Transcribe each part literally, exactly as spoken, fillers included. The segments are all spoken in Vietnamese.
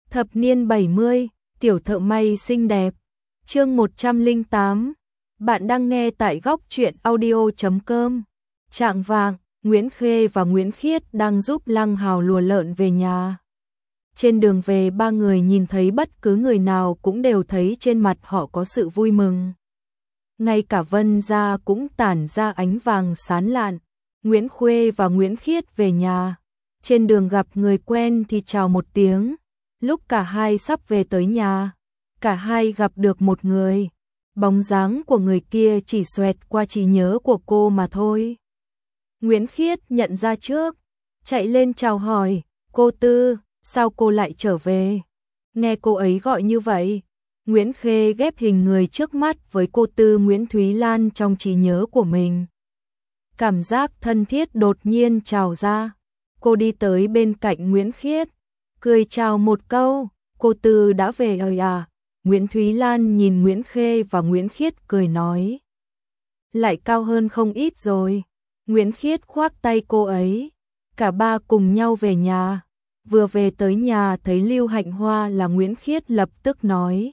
Thập niên bảy mươi, tiểu thợ may xinh đẹp. Chương một trăm lẻ tám. Bạn đang nghe tại góc truyện audio chấm com. Trạng vạng, Nguyễn Khê và Nguyễn Khiết đang giúp Lăng Hào lùa lợn về nhà. Trên đường về, ba người nhìn thấy bất cứ người nào cũng đều thấy trên mặt họ có sự vui mừng. Ngay cả Vân gia cũng tản ra ánh vàng sáng lạn. Nguyễn Khuê và Nguyễn Khiết về nhà. Trên đường gặp người quen thì chào một tiếng. Lúc cả hai sắp về tới nhà, cả hai gặp được một người. Bóng dáng của người kia chỉ xoẹt qua trí nhớ của cô mà thôi. Nguyễn Khiết nhận ra trước, chạy lên chào hỏi, cô Tư, sao cô lại trở về? Nghe cô ấy gọi như vậy, Nguyễn Khê ghép hình người trước mắt với cô Tư Nguyễn Thúy Lan trong trí nhớ của mình. Cảm giác thân thiết đột nhiên trào ra. Cô đi tới bên cạnh Nguyễn Khiết, cười chào một câu, cô Tư đã về rồi à? Nguyễn Thúy Lan nhìn Nguyễn Khê và Nguyễn Khiết cười nói. Lại cao hơn không ít rồi. Nguyễn Khiết khoác tay cô ấy. Cả ba cùng nhau về nhà. Vừa về tới nhà thấy Lưu Hạnh Hoa là Nguyễn Khiết lập tức nói.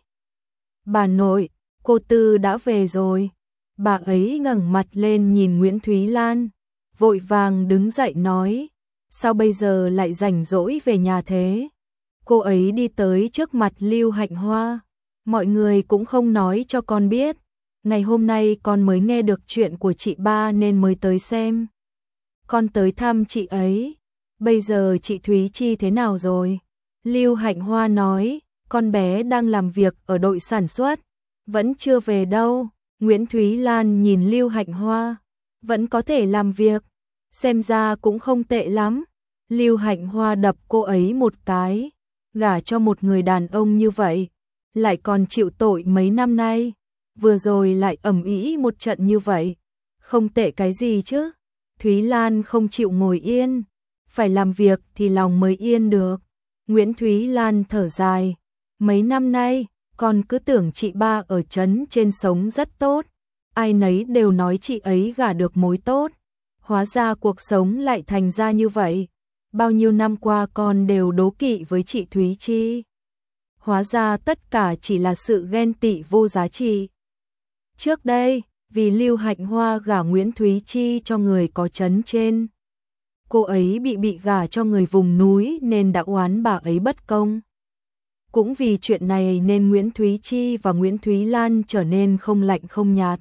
Bà nội, cô Tư đã về rồi. Bà ấy ngẩng mặt lên nhìn Nguyễn Thúy Lan, vội vàng đứng dậy nói. Sao bây giờ lại rảnh rỗi về nhà thế? Cô ấy đi tới trước mặt Lưu Hạnh Hoa. Mọi người cũng không nói cho con biết. Ngày hôm nay con mới nghe được chuyện của chị ba nên mới tới xem. Con tới thăm chị ấy. Bây giờ chị Thúy Chi thế nào rồi? Lưu Hạnh Hoa nói, con bé đang làm việc ở đội sản xuất. Vẫn chưa về đâu. Nguyễn Thúy Lan nhìn Lưu Hạnh Hoa. Vẫn có thể làm việc. Xem ra cũng không tệ lắm. Lưu Hạnh Hoa đập cô ấy một cái. Gả cho một người đàn ông như vậy, lại còn chịu tội mấy năm nay. Vừa rồi lại ầm ĩ một trận như vậy. Không tệ cái gì chứ. Thúy Lan không chịu ngồi yên. Phải làm việc thì lòng mới yên được. Nguyễn Thúy Lan thở dài. Mấy năm nay, con cứ tưởng chị ba ở trấn trên sống rất tốt. Ai nấy đều nói chị ấy gả được mối tốt. Hóa ra cuộc sống lại thành ra như vậy. Bao nhiêu năm qua con đều đố kỵ với chị Thúy Chi. Hóa ra tất cả chỉ là sự ghen tị vô giá trị. Trước đây, vì Lưu Hạnh Hoa gả Nguyễn Thúy Chi cho người có trấn trên. Cô ấy bị bị gả cho người vùng núi nên đã oán bà ấy bất công. Cũng vì chuyện này nên Nguyễn Thúy Chi và Nguyễn Thúy Lan trở nên không lạnh không nhạt.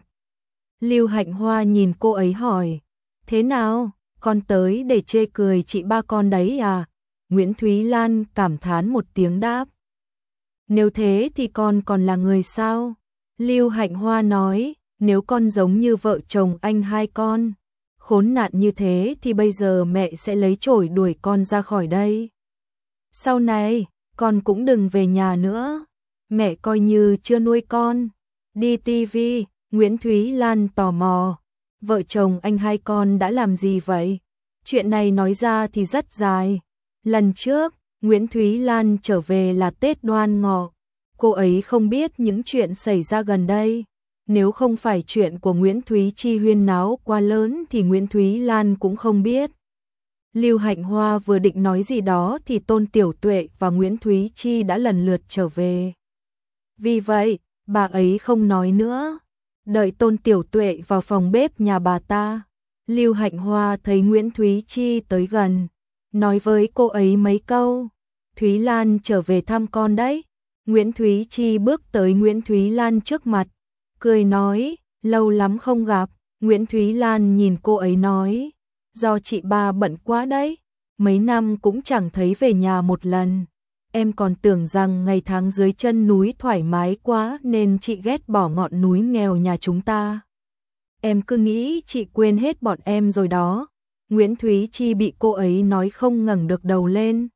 Lưu Hạnh Hoa nhìn cô ấy hỏi, thế nào, con tới để chê cười chị ba con đấy à? Nguyễn Thúy Lan cảm thán một tiếng đáp. Nếu thế thì con còn là người sao? Lưu Hạnh Hoa nói, nếu con giống như vợ chồng anh hai con, khốn nạn như thế thì bây giờ mẹ sẽ lấy chổi đuổi con ra khỏi đây. Sau này, con cũng đừng về nhà nữa. Mẹ coi như chưa nuôi con. Đi tivi, Nguyễn Thúy Lan tò mò. Vợ chồng anh hai con đã làm gì vậy? Chuyện này nói ra thì rất dài. Lần trước, Nguyễn Thúy Lan trở về là Tết Đoan Ngọ. Cô ấy không biết những chuyện xảy ra gần đây. Nếu không phải chuyện của Nguyễn Thúy Chi huyên náo quá lớn thì Nguyễn Thúy Lan cũng không biết. Lưu Hạnh Hoa vừa định nói gì đó thì Tôn Tiểu Tuệ và Nguyễn Thúy Chi đã lần lượt trở về. Vì vậy, bà ấy không nói nữa. Đợi Tôn Tiểu Tuệ vào phòng bếp nhà bà ta, Lưu Hạnh Hoa thấy Nguyễn Thúy Chi tới gần, nói với cô ấy mấy câu. Thúy Lan trở về thăm con đấy. Nguyễn Thúy Chi bước tới Nguyễn Thúy Lan trước mặt, cười nói, lâu lắm không gặp. Nguyễn Thúy Lan nhìn cô ấy nói, do chị ba bận quá đấy, mấy năm cũng chẳng thấy về nhà một lần. Em còn tưởng rằng ngày tháng dưới chân núi thoải mái quá nên chị ghét bỏ ngọn núi nghèo nhà chúng ta. Em cứ nghĩ chị quên hết bọn em rồi đó. Nguyễn Thúy Chi bị cô ấy nói không ngẩng được đầu lên.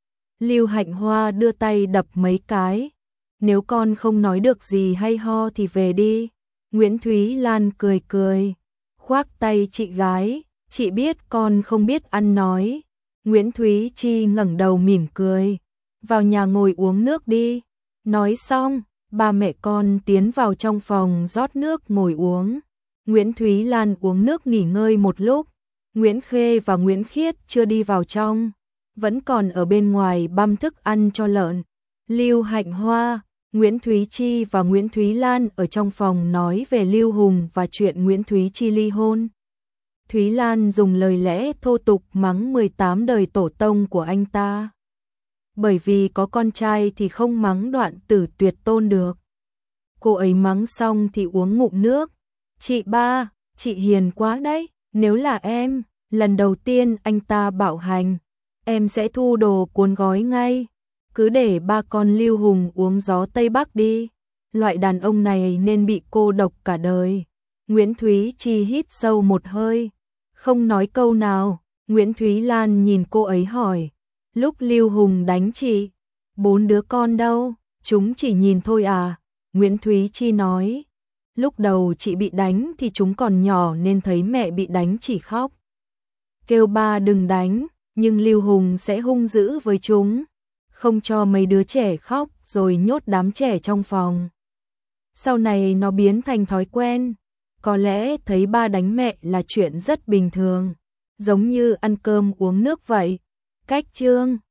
Lưu Hạnh Hoa đưa tay đập mấy cái. Nếu con không nói được gì hay ho thì về đi. Nguyễn Thúy Lan cười cười, khoác tay chị gái. Chị biết con không biết ăn nói. Nguyễn Thúy Chi ngẩng đầu mỉm cười. Vào nhà ngồi uống nước đi. Nói xong, ba mẹ con tiến vào trong phòng rót nước ngồi uống. Nguyễn Thúy Lan uống nước nghỉ ngơi một lúc. Nguyễn Khê và Nguyễn Khiết chưa đi vào trong, vẫn còn ở bên ngoài băm thức ăn cho lợn. Lưu Hạnh Hoa, Nguyễn Thúy Chi và Nguyễn Thúy Lan ở trong phòng nói về Lưu Hùng và chuyện Nguyễn Thúy Chi ly hôn. Thúy Lan dùng lời lẽ thô tục mắng mười tám đời tổ tông của anh ta. Bởi vì có con trai thì không mắng Đoạn Tử Tuyệt Tôn được. Cô ấy mắng xong thì uống ngụm nước. Chị ba, chị hiền quá đấy, nếu là em, lần đầu tiên anh ta bạo hành, em sẽ thu đồ cuốn gói ngay. Cứ để ba con Lưu Hùng uống gió Tây Bắc đi. Loại đàn ông này nên bị cô độc cả đời. Nguyễn Thúy Chi hít sâu một hơi, không nói câu nào. Nguyễn Thúy Lan nhìn cô ấy hỏi, lúc Lưu Hùng đánh chị, bốn đứa con đâu? Chúng chỉ nhìn thôi à? Nguyễn Thúy Chi nói, lúc đầu chị bị đánh thì chúng còn nhỏ nên thấy mẹ bị đánh chỉ khóc. Kêu ba đừng đánh, nhưng Lưu Hùng sẽ hung dữ với chúng, không cho mấy đứa trẻ khóc rồi nhốt đám trẻ trong phòng. Sau này nó biến thành thói quen, có lẽ thấy ba đánh mẹ là chuyện rất bình thường, giống như ăn cơm uống nước vậy. Cách chương